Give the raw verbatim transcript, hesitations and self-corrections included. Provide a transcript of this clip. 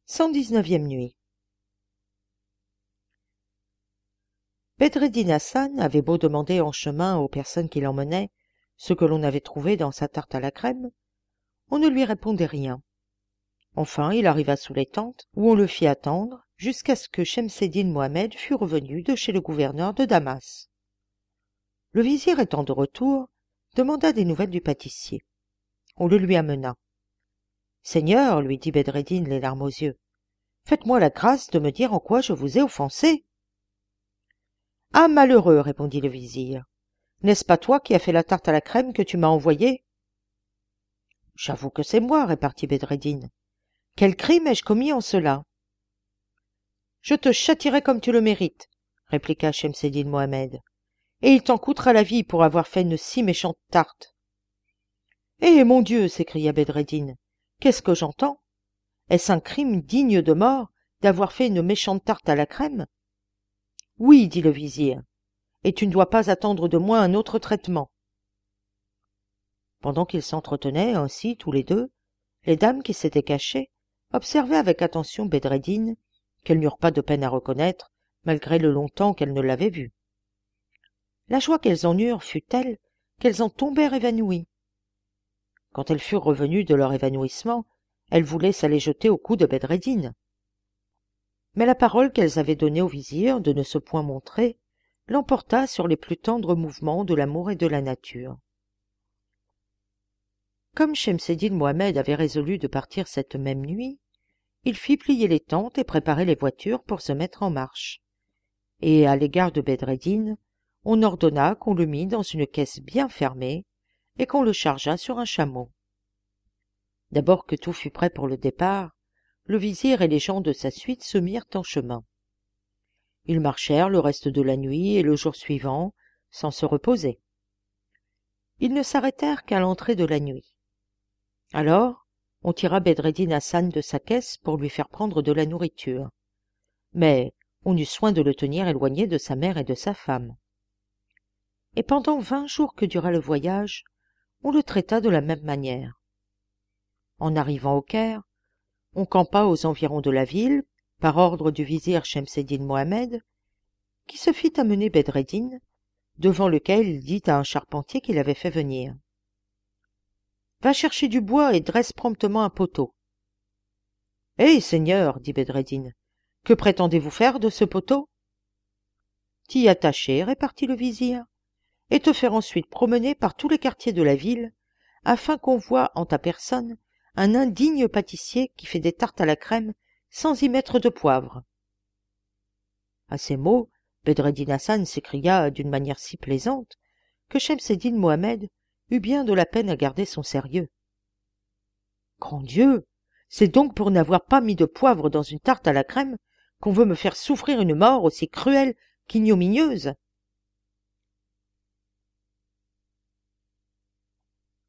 cent dix-neuvième nuit. Bedreddin Hassan avait beau demander en chemin aux personnes qui l'emmenaient ce que l'on avait trouvé dans sa tarte à la crème, on ne lui répondait rien. Enfin, il arriva sous les tentes, où on le fit attendre, jusqu'à ce que Shemseddin Mohammed fût revenu de chez le gouverneur de Damas. Le vizir étant de retour, demanda des nouvelles du pâtissier. On le lui amena. « Seigneur, lui dit Bedreddin les larmes aux yeux, faites-moi la grâce de me dire en quoi je vous ai offensé. »« Ah, malheureux, répondit le vizir, n'est-ce pas toi qui as fait la tarte à la crème que tu m'as envoyée ?»« J'avoue que c'est moi, répartit Bedreddin. Quel crime ai-je commis en cela ?»« Je te châtierai comme tu le mérites, répliqua Shemseddin Mohammed, et il t'en coûtera la vie pour avoir fait une si méchante tarte. »« Eh, mon Dieu, s'écria Bedreddin, qu'est-ce que j'entends? Est-ce un crime digne de mort d'avoir fait une méchante tarte à la crème? »« Oui, dit le vizir, et tu ne dois pas attendre de moi un autre traitement. » Pendant qu'ils s'entretenaient ainsi tous les deux, les dames qui s'étaient cachées observaient avec attention Bedreddin, qu'elles n'eurent pas de peine à reconnaître, malgré le long temps qu'elles ne l'avaient vu. La joie qu'elles en eurent fut telle qu'elles en tombèrent évanouies. Quand elles furent revenues de leur évanouissement, elles voulaient s'aller jeter au cou de Bedreddin. Mais la parole qu'elles avaient donnée au vizir de ne se point montrer l'emporta sur les plus tendres mouvements de l'amour et de la nature. Comme Shemseddin Mohammed avait résolu de partir cette même nuit, il fit plier les tentes et préparer les voitures pour se mettre en marche. Et à l'égard de Bedreddin, on ordonna qu'on le mît dans une caisse bien fermée et qu'on le chargeât sur un chameau. D'abord que tout fut prêt pour le départ, le vizir et les gens de sa suite se mirent en chemin. Ils marchèrent le reste de la nuit et le jour suivant, sans se reposer. Ils ne s'arrêtèrent qu'à l'entrée de la nuit. Alors, on tira Bedreddin Hassan de sa caisse pour lui faire prendre de la nourriture. Mais on eut soin de le tenir éloigné de sa mère et de sa femme. Et pendant vingt jours que dura le voyage, on le traita de la même manière. En arrivant au Caire, on campa aux environs de la ville, par ordre du vizir Shemseddin Mohammed, qui se fit amener Bedreddin, devant lequel il dit à un charpentier qu'il avait fait venir. « Va chercher du bois et dresse promptement un poteau. »« Eh, seigneur, dit Bedreddin, que prétendez-vous faire de ce poteau ?»« T'y attacher, répartit le vizir, et te faire ensuite promener par tous les quartiers de la ville, afin qu'on voie en ta personne un indigne pâtissier qui fait des tartes à la crème sans y mettre de poivre. » À ces mots, Bedreddin Hassan s'écria d'une manière si plaisante que Shemseddin Mohammed eut bien de la peine à garder son sérieux. « Grand Dieu, c'est donc pour n'avoir pas mis de poivre dans une tarte à la crème qu'on veut me faire souffrir une mort aussi cruelle qu'ignominieuse »